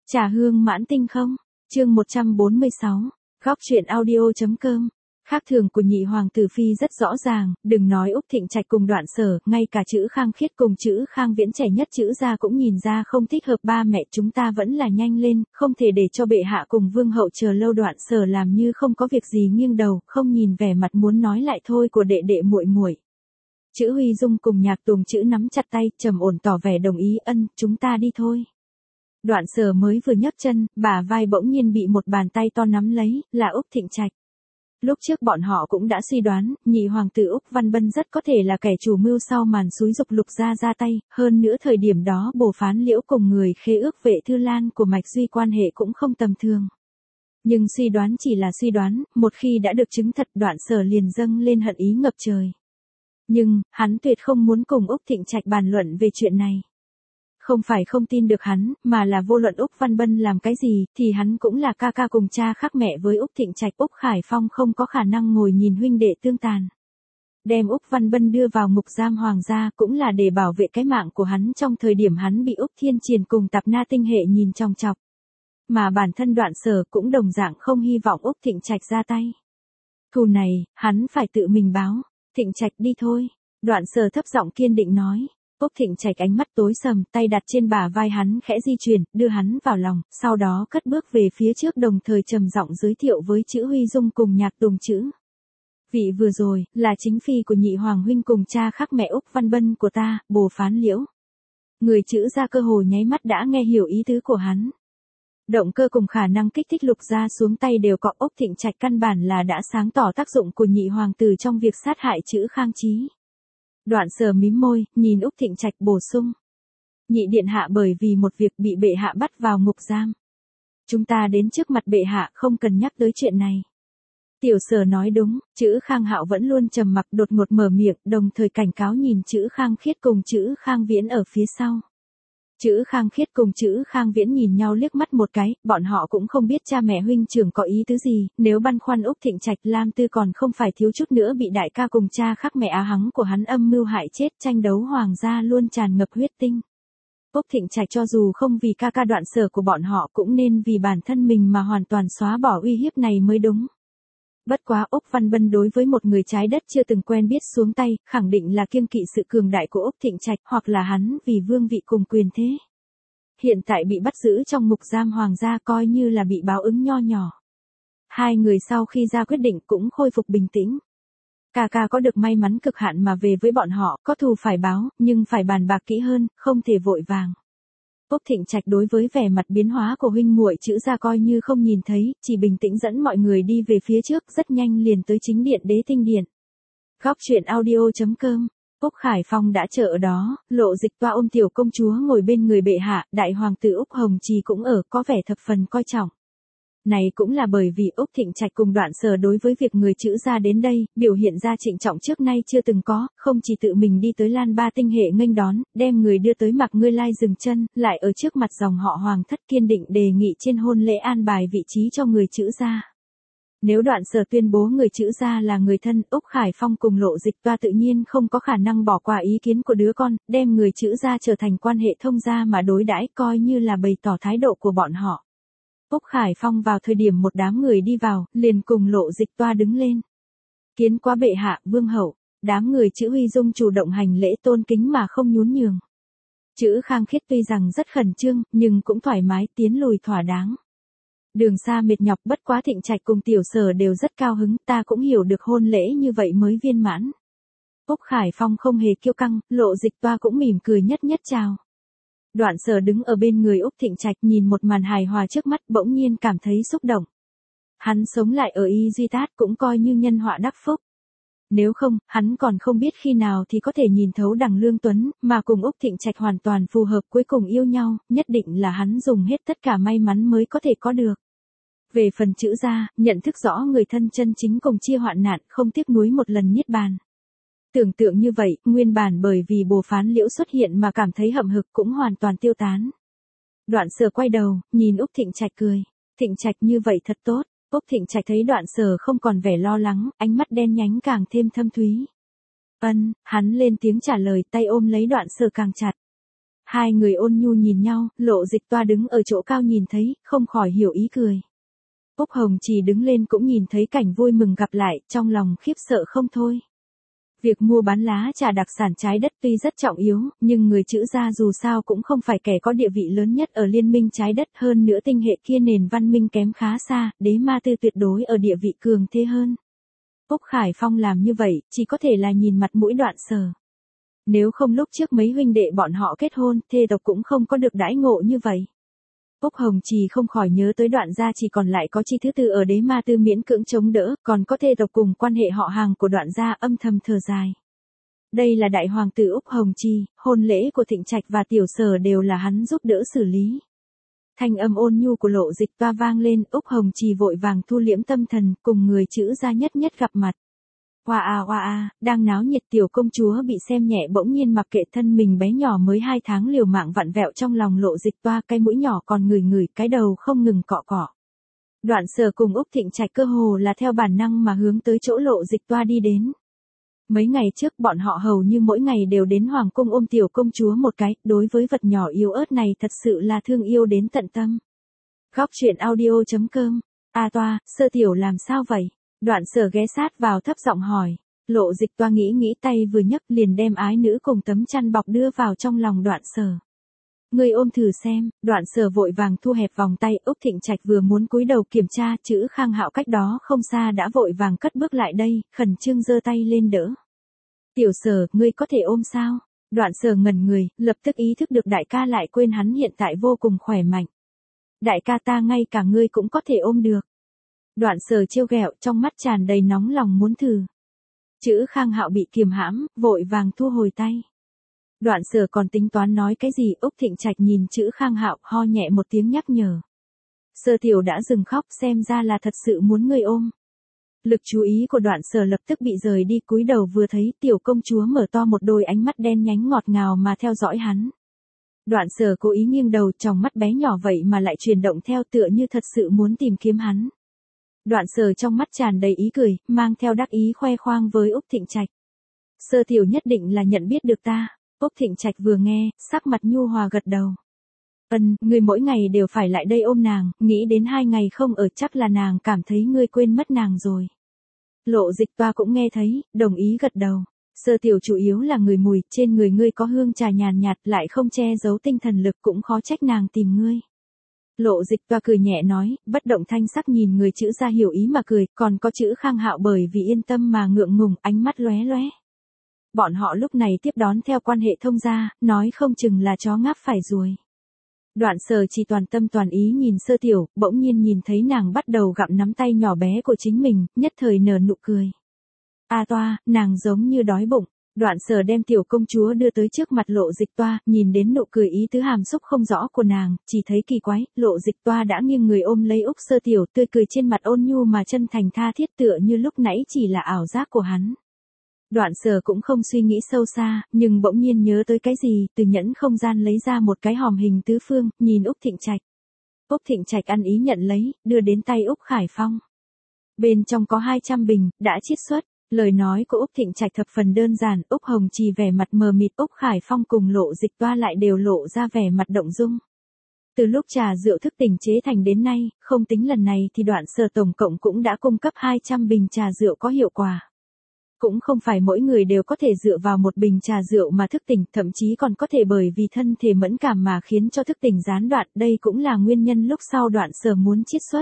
Trà hương mãn tinh không? Chương 146. Góc truyện audio.com. Khác thường của nhị hoàng tử phi rất rõ ràng, đừng nói Úc Thịnh Trạch cùng Đoạn Sở, ngay cả chữ Khang Khiết cùng chữ Khang Viễn trẻ nhất chữ gia cũng nhìn ra không thích hợp. Ba mẹ chúng ta vẫn là nhanh lên, không thể để cho bệ hạ cùng vương hậu chờ lâu. Đoạn Sở làm như không có việc gì nghiêng đầu, không nhìn vẻ mặt muốn nói lại thôi của đệ đệ muội muội. Chữ Huy Dung cùng Nhạc Tùng chữ nắm chặt tay, trầm ổn tỏ vẻ đồng ý. Ân, chúng ta đi thôi. Đoạn Sở mới vừa nhấc chân, bả vai bỗng nhiên bị một bàn tay to nắm lấy, là Úc Thịnh Trạch. Lúc trước bọn họ cũng đã suy đoán, nhị hoàng tử Úc Văn Bân rất có thể là kẻ chủ mưu sau màn xúi giục Lục gia ra tay, hơn nữa thời điểm đó Bồ Phán Liễu cùng người khế ước Vệ Thư Lan của Mạch Duy quan hệ cũng không tầm thường. Nhưng suy đoán chỉ là suy đoán, một khi đã được chứng thật Đoạn Sở liền dâng lên hận ý ngập trời. Nhưng, hắn tuyệt không muốn cùng Úc Thịnh Trạch bàn luận về chuyện này. Không phải không tin được hắn, mà là vô luận Úc Văn Bân làm cái gì, thì hắn cũng là ca ca cùng cha khác mẹ với Úc Thịnh Trạch. Úc Khải Phong không có khả năng ngồi nhìn huynh đệ tương tàn. Đem Úc Văn Bân đưa vào ngục giam hoàng gia cũng là để bảo vệ cái mạng của hắn trong thời điểm hắn bị Úc Thiên Triền cùng Tạp Na Tinh Hệ nhìn chòng chọc. Mà bản thân Đoạn Sở cũng đồng dạng không hy vọng Úc Thịnh Trạch ra tay. Thù này, hắn phải tự mình báo. Thịnh Trạch đi thôi. Đoạn Sở thấp giọng kiên định nói. Úc Thịnh Trạch ánh mắt tối sầm, tay đặt trên bả vai hắn khẽ di chuyển, đưa hắn vào lòng, sau đó cất bước về phía trước đồng thời trầm giọng giới thiệu với chữ Huy Dung cùng Nhạc Tùng chữ. Vị vừa rồi, là chính phi của nhị hoàng huynh cùng cha khác mẹ Úc Văn Bân của ta, Bồ Phán Liễu. Người chữ ra cơ hồ nháy mắt đã nghe hiểu ý tứ của hắn. Động cơ cùng khả năng kích thích Lục gia xuống tay đều có. Úc Thịnh Trạch căn bản là đã sáng tỏ tác dụng của nhị hoàng tử trong việc sát hại chữ Khang Chí. Đoạn Sở mím môi, nhìn Úc Thịnh Trạch bổ sung. Nhị điện hạ bởi vì một việc bị bệ hạ bắt vào ngục giam. Chúng ta đến trước mặt bệ hạ không cần nhắc tới chuyện này. Tiểu Sở nói đúng, chữ Khang Hạo vẫn luôn trầm mặc đột ngột mở miệng, đồng thời cảnh cáo nhìn chữ Khang Khiết cùng chữ Khang Viễn ở phía sau. Chữ Khang Khiết cùng chữ Khang Viễn nhìn nhau liếc mắt một cái, bọn họ cũng không biết cha mẹ huynh trưởng có ý tứ gì, nếu băn khoăn Úc Thịnh Trạch Lam Tư còn không phải thiếu chút nữa bị đại ca cùng cha khác mẹ á hắng của hắn âm mưu hại chết. Tranh đấu hoàng gia luôn tràn ngập huyết tinh. Úc Thịnh Trạch cho dù không vì ca ca Đoạn Sở của bọn họ cũng nên vì bản thân mình mà hoàn toàn xóa bỏ uy hiếp này mới đúng. Bất quá Úc Văn Bân đối với một người trái đất chưa từng quen biết xuống tay, khẳng định là kiêng kỵ sự cường đại của Úc Thịnh Trạch, hoặc là hắn vì vương vị cùng quyền thế. Hiện tại bị bắt giữ trong ngục giam hoàng gia coi như là bị báo ứng nho nhỏ. Hai người sau khi ra quyết định cũng khôi phục bình tĩnh. Ca ca có được may mắn cực hạn mà về với bọn họ, có thù phải báo, nhưng phải bàn bạc kỹ hơn, không thể vội vàng. Úc Thịnh Trạch đối với vẻ mặt biến hóa của huynh muội chữ ra coi như không nhìn thấy, chỉ bình tĩnh dẫn mọi người đi về phía trước, rất nhanh liền tới chính điện Đế Tinh Điện. Góc truyện audio.com. Úc Khải Phong đã chờ ở đó, Lộ Dịch Toa ôm tiểu công chúa ngồi bên người bệ hạ, đại hoàng tử Úc Hồng Trì cũng ở, có vẻ thập phần coi trọng. Này cũng là bởi vì Úc Thịnh Trạch cùng Đoạn Sở đối với việc người chữ ra đến đây, biểu hiện ra trịnh trọng trước nay chưa từng có, không chỉ tự mình đi tới Lan Ba Tinh Hệ nghênh đón, đem người đưa tới Mạc Ngươi Lai dừng chân, lại ở trước mặt dòng họ hoàng thất kiên định đề nghị trên hôn lễ an bài vị trí cho người chữ ra. Nếu Đoạn Sở tuyên bố người chữ ra là người thân, Úc Khải Phong cùng Lộ Dịch Toa tự nhiên không có khả năng bỏ qua ý kiến của đứa con, đem người chữ ra trở thành quan hệ thông gia mà đối đãi, coi như là bày tỏ thái độ của bọn họ. Úc Khải Phong vào thời điểm một đám người đi vào, liền cùng Lộ Dịch Toa đứng lên. Kiến quá bệ hạ, vương hậu, đám người chữ Huy Dung chủ động hành lễ tôn kính mà không nhún nhường. Chữ Khang Khiết tuy rằng rất khẩn trương, nhưng cũng thoải mái tiến lùi thỏa đáng. Đường xa mệt nhọc, bất quá Thịnh Trạch cùng Tiểu Sở đều rất cao hứng, ta cũng hiểu được hôn lễ như vậy mới viên mãn. Úc Khải Phong không hề kiêu căng, Lộ Dịch Toa cũng mỉm cười nhất nhất chào. Đoạn Sở đứng ở bên người Úc Thịnh Trạch nhìn một màn hài hòa trước mắt bỗng nhiên cảm thấy xúc động. Hắn sống lại ở Y Duy Tát cũng coi như nhân họa đắc phúc. Nếu không, hắn còn không biết khi nào thì có thể nhìn thấu Đằng Lương Tuấn, mà cùng Úc Thịnh Trạch hoàn toàn phù hợp cuối cùng yêu nhau, nhất định là hắn dùng hết tất cả may mắn mới có thể có được. Về phần chữ gia, nhận thức rõ người thân chân chính cùng chia hoạn nạn, không tiếc nuối một lần niết bàn. Tưởng tượng như vậy, nguyên bản bởi vì Bồ Phán Liễu xuất hiện mà cảm thấy hậm hực cũng hoàn toàn tiêu tán. Đoạn Sở quay đầu, nhìn Úc Thịnh Trạch cười. Thịnh Trạch như vậy thật tốt. Úc Thịnh Trạch thấy Đoạn Sở không còn vẻ lo lắng, ánh mắt đen nhánh càng thêm thâm thúy. Hắn lên tiếng trả lời, tay ôm lấy Đoạn Sở càng chặt. Hai người ôn nhu nhìn nhau, Lộ Dịch Toa đứng ở chỗ cao nhìn thấy, không khỏi hiểu ý cười. Úc Hồng Trì đứng lên cũng nhìn thấy cảnh vui mừng gặp lại, trong lòng khiếp sợ không thôi. Việc mua bán lá trà đặc sản trái đất tuy rất trọng yếu, nhưng người Chữ gia dù sao cũng không phải kẻ có địa vị lớn nhất ở liên minh trái đất, hơn nữa tinh hệ kia nền văn minh kém khá xa, Đế Ma Tư tuyệt đối ở địa vị cường thế hơn. Úc Khải Phong làm như vậy, chỉ có thể là nhìn mặt mũi Đoạn Sở. Nếu không lúc trước mấy huynh đệ bọn họ kết hôn, thê tộc cũng không có được đãi ngộ như vậy. Úc Hồng Trì không khỏi nhớ tới Đoạn gia chỉ còn lại có Chi thứ tư ở Đế Ma Tư miễn cưỡng chống đỡ, còn có thê tộc cùng quan hệ họ hàng của Đoạn gia, âm thầm thở dài. Đây là đại hoàng tử Úc Hồng Trì, hôn lễ của Thịnh Trạch và Tiểu Sở đều là hắn giúp đỡ xử lý. Thanh âm ôn nhu của Lộ Dịch Toa vang lên, Úc Hồng Trì vội vàng thu liễm tâm thần, cùng người Chữ gia nhất nhất gặp mặt. Oa a, đang náo nhiệt tiểu công chúa bị xem nhẹ bỗng nhiên mặc kệ thân mình bé nhỏ mới 2 tháng liều mạng vặn vẹo trong lòng Lộ Dịch Toa, cái mũi nhỏ còn ngửi cái đầu không ngừng cọ cọ. Đoạn Sở cùng Úc Thịnh Trạch cơ hồ là theo bản năng mà hướng tới chỗ Lộ Dịch Toa đi đến. Mấy ngày trước bọn họ hầu như mỗi ngày đều đến hoàng cung ôm tiểu công chúa một cái, đối với vật nhỏ yếu ớt này thật sự là thương yêu đến tận tâm. Góc truyện audio.com. A Toa, Sơ tiểu làm sao vậy? Đoạn Sở ghé sát vào thấp giọng hỏi. Lộ Dịch Toa nghĩ tay vừa nhấc liền đem ái nữ cùng tấm chăn bọc đưa vào trong lòng Đoạn Sở. Ngươi ôm thử xem. Đoạn Sở vội vàng thu hẹp vòng tay, Úc Thịnh Trạch vừa muốn cúi đầu kiểm tra, Chữ Khang Hạo cách đó không xa đã vội vàng cất bước lại đây, khẩn trương giơ tay lên đỡ. Tiểu Sở, ngươi có thể ôm sao? Đoạn Sở ngẩn người, lập tức ý thức được đại ca lại quên hắn hiện tại vô cùng khỏe mạnh. Đại ca ta ngay cả ngươi cũng có thể ôm được. Đoạn Sở trêu ghẹo, trong mắt tràn đầy nóng lòng muốn thử. Chữ Khang Hạo bị kiềm hãm, vội vàng thu hồi tay. Đoạn Sở còn tính toán nói cái gì, Úc Thịnh Trạch nhìn Chữ Khang Hạo, ho nhẹ một tiếng nhắc nhở. Sơ tiểu đã dừng khóc, xem ra là thật sự muốn ngươi ôm. Lực chú ý của Đoạn Sở lập tức bị rời đi, cúi đầu vừa thấy tiểu công chúa mở to một đôi ánh mắt đen nhánh ngọt ngào mà theo dõi hắn. Đoạn Sở cố ý nghiêng đầu, tròng mắt bé nhỏ vậy mà lại chuyển động theo, tựa như thật sự muốn tìm kiếm hắn. Đoạn Sở trong mắt tràn đầy ý cười, mang theo đắc ý khoe khoang với Úc Thịnh Trạch. Sơ tiểu nhất định là nhận biết được ta. Úc Thịnh Trạch vừa nghe, sắc mặt nhu hòa gật đầu. Ngươi mỗi ngày đều phải lại đây ôm nàng, nghĩ đến 2 ngày không ở chắc là nàng cảm thấy ngươi quên mất nàng rồi. Lộ Dịch Toa cũng nghe thấy, đồng ý gật đầu. Sơ tiểu chủ yếu là người mùi, trên người ngươi có hương trà nhàn nhạt, lại không che giấu tinh thần lực, cũng khó trách nàng tìm ngươi. Lộ Dịch Toa cười nhẹ nói, bất động thanh sắc nhìn người Chữ gia hiểu ý mà cười, còn có Chữ Khang Hạo bởi vì yên tâm mà ngượng ngùng, ánh mắt lóe lóe. Bọn họ lúc này tiếp đón theo quan hệ thông gia, nói không chừng là chó ngáp phải ruồi. Đoạn Sở chỉ toàn tâm toàn ý nhìn Sơ tiểu, bỗng nhiên nhìn thấy nàng bắt đầu gặm nắm tay nhỏ bé của chính mình, nhất thời nở nụ cười. A Toa, nàng giống như đói bụng. Đoạn Sở đem tiểu công chúa đưa tới trước mặt Lộ Dịch Toa, nhìn đến nụ cười ý tứ hàm xúc không rõ của nàng, chỉ thấy kỳ quái, Lộ Dịch Toa đã nghiêng người ôm lấy Úc Sơ tiểu, tươi cười trên mặt ôn nhu mà chân thành tha thiết, tựa như lúc nãy chỉ là ảo giác của hắn. Đoạn Sở cũng không suy nghĩ sâu xa, nhưng bỗng nhiên nhớ tới cái gì, từ nhẫn không gian lấy ra một cái hòm hình tứ phương, nhìn Úc Thịnh Trạch. Úc Thịnh Trạch ăn ý nhận lấy, đưa đến tay Úc Khải Phong. Bên trong có 200 bình, đã chiết xuất. Lời nói của Úc Thịnh Trạch thập phần đơn giản, Úc Hồng Trì vẻ mặt mờ mịt, Úc Khải Phong cùng Lộ Dịch Toa lại đều lộ ra vẻ mặt động dung. Từ lúc trà rượu thức tỉnh chế thành đến nay, không tính lần này thì Đoạn Sở tổng cộng cũng đã cung cấp 200 bình trà rượu có hiệu quả. Cũng không phải mỗi người đều có thể dựa vào một bình trà rượu mà thức tỉnh, thậm chí còn có thể bởi vì thân thể mẫn cảm mà khiến cho thức tỉnh gián đoạn, đây cũng là nguyên nhân lúc sau Đoạn Sở muốn chiết xuất.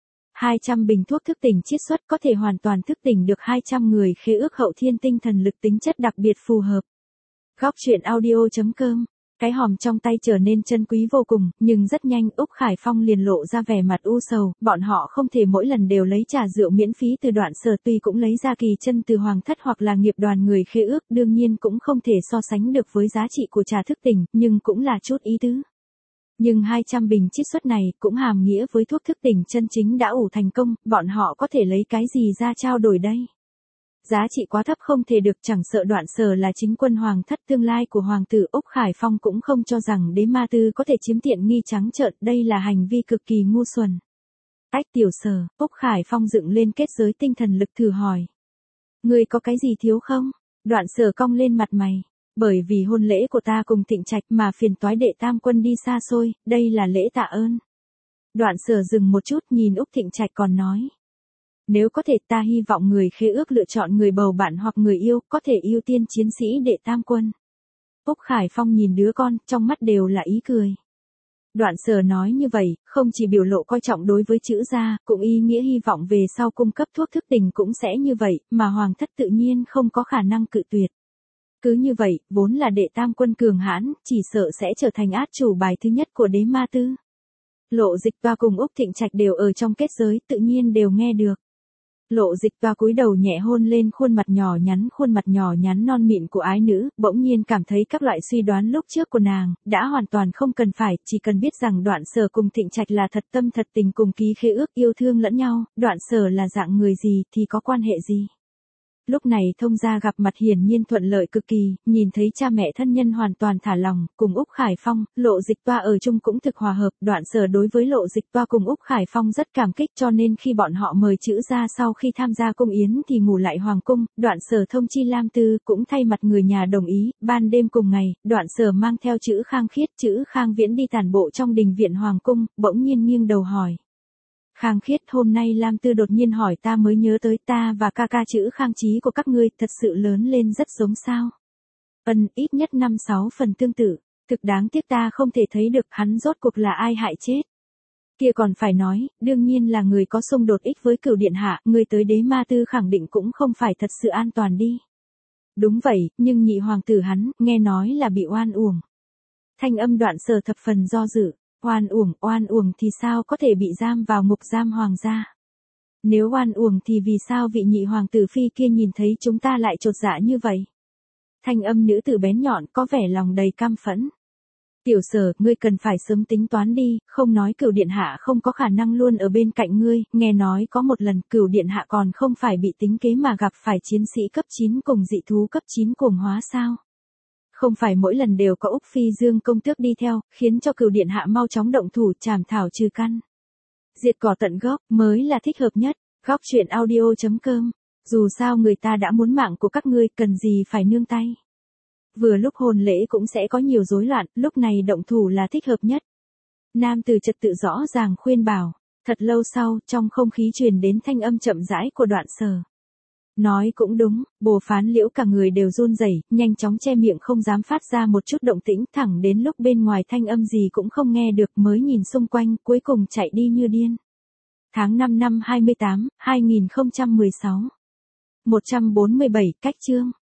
200 bình thuốc thức tỉnh chiết xuất có thể hoàn toàn thức tỉnh được 200 người, khế ước hậu thiên tinh thần lực tính chất đặc biệt phù hợp. Góc truyện audio.com. Cái hòm trong tay trở nên chân quý vô cùng, nhưng rất nhanh Úc Khải Phong liền lộ ra vẻ mặt u sầu, bọn họ không thể mỗi lần đều lấy trà rượu miễn phí từ Đoạn Sở, tuy cũng lấy ra kỳ chân từ hoàng thất hoặc là nghiệp đoàn người khế ước, đương nhiên cũng không thể so sánh được với giá trị của trà thức tỉnh, nhưng cũng là chút ý tứ. Nhưng 200 bình chiết xuất này cũng hàm nghĩa với thuốc thức tỉnh chân chính đã ủ thành công, bọn họ có thể lấy cái gì ra trao đổi đây? Giá trị quá thấp không thể được, chẳng sợ Đoạn Sở là chính quân hoàng thất tương lai của hoàng tử. Úc Khải Phong cũng không cho rằng Đế Ma Tư có thể chiếm tiện nghi trắng trợn, đây là hành vi cực kỳ ngu xuẩn. Ách Tiểu Sở, Úc Khải Phong dựng lên kết giới tinh thần lực thử hỏi. Ngươi có cái gì thiếu không? Đoạn Sở cong lên mặt mày. Bởi vì hôn lễ của ta cùng Thịnh Trạch mà phiền toái Đệ Tam Quân đi xa xôi, đây là lễ tạ ơn. Đoạn Sở dừng một chút nhìn Úc Thịnh Trạch còn nói. Nếu có thể ta hy vọng người khế ước lựa chọn người bầu bạn hoặc người yêu, có thể ưu tiên chiến sĩ Đệ Tam Quân. Úc Khải Phong nhìn đứa con, trong mắt đều là ý cười. Đoạn Sở nói như vậy, không chỉ biểu lộ coi trọng đối với chữ gia, cũng ý nghĩa hy vọng về sau cung cấp thuốc thức tình cũng sẽ như vậy, mà Hoàng thất tự nhiên không có khả năng cự tuyệt. Cứ như vậy, vốn là Đệ Tam Quân cường hãn, chỉ sợ sẽ trở thành át chủ bài thứ nhất của Đế Ma Tư. Lộ Dịch Toa cùng Úc Thịnh Trạch đều ở trong kết giới, tự nhiên đều nghe được. Lộ Dịch Toa cúi đầu nhẹ hôn lên khuôn mặt nhỏ nhắn non mịn của ái nữ, bỗng nhiên cảm thấy các loại suy đoán lúc trước của nàng, đã hoàn toàn không cần phải, chỉ cần biết rằng Đoạn Sở cùng Thịnh Trạch là thật tâm thật tình cùng ký khế ước yêu thương lẫn nhau, Đoạn Sở là dạng người gì thì có quan hệ gì. Lúc này thông gia gặp mặt hiển nhiên thuận lợi cực kỳ, nhìn thấy cha mẹ thân nhân hoàn toàn thả lòng, cùng Úc Khải Phong, Lộ Dịch Toa ở chung cũng thực hòa hợp, Đoạn Sở đối với Lộ Dịch Toa cùng Úc Khải Phong rất cảm kích cho nên khi bọn họ mời chữ gia sau khi tham gia cung yến thì ngủ lại hoàng cung, Đoạn Sở thông chi Lam Tư cũng thay mặt người nhà đồng ý, ban đêm cùng ngày, Đoạn Sở mang theo chữ Khang Khiết, chữ Khang Viễn đi tản bộ trong đình viện hoàng cung, bỗng nhiên nghiêng đầu hỏi. Khang Khiết, hôm nay Lam Tư đột nhiên hỏi ta mới nhớ tới ta và ca ca chữ Khang Chí của các ngươi thật sự lớn lên rất giống sao. Ít nhất 5-6 phần tương tự, thực đáng tiếc ta không thể thấy được hắn rốt cuộc là ai hại chết. Kia còn phải nói, đương nhiên là người có xung đột ích với Cửu Điện Hạ, người tới Đế Ma Tư khẳng định cũng không phải thật sự an toàn đi. Đúng vậy, nhưng nhị hoàng tử hắn, nghe nói là bị oan uổng. Thanh âm Đoạn Sở thập phần do dự. Oan uổng thì sao có thể bị giam vào ngục giam hoàng gia? Nếu oan uổng thì vì sao vị nhị hoàng tử phi kia nhìn thấy chúng ta lại chột dạ như vậy? Thanh âm nữ tử bén nhọn có vẻ lòng đầy căm phẫn. Tiểu Sở, ngươi cần phải sớm tính toán đi, không nói Cửu Điện Hạ không có khả năng luôn ở bên cạnh ngươi, nghe nói có một lần Cửu Điện Hạ còn không phải bị tính kế mà gặp phải chiến sĩ cấp 9 cùng dị thú cấp 9 cuồng hóa sao? Không phải mỗi lần đều có Úc Phi Dương công tước đi theo, khiến cho Cửu Điện Hạ mau chóng động thủ chảm thảo trừ căn. Diệt cỏ tận gốc mới là thích hợp nhất. Góc truyện audio.com. Dù sao người ta đã muốn mạng của các ngươi, cần gì phải nương tay. Vừa lúc hôn lễ cũng sẽ có nhiều rối loạn, lúc này động thủ là thích hợp nhất. Nam tử trật tự rõ ràng khuyên bảo. Thật lâu sau, trong không khí truyền đến thanh âm chậm rãi của Đoạn Sở. Nói cũng đúng, Bồ Phán Liễu cả người đều run rẩy, nhanh chóng che miệng không dám phát ra một chút động tĩnh, thẳng đến lúc bên ngoài thanh âm gì cũng không nghe được mới nhìn xung quanh, cuối cùng chạy đi như điên. Tháng 5 năm 28, 2016. 147 cách chương.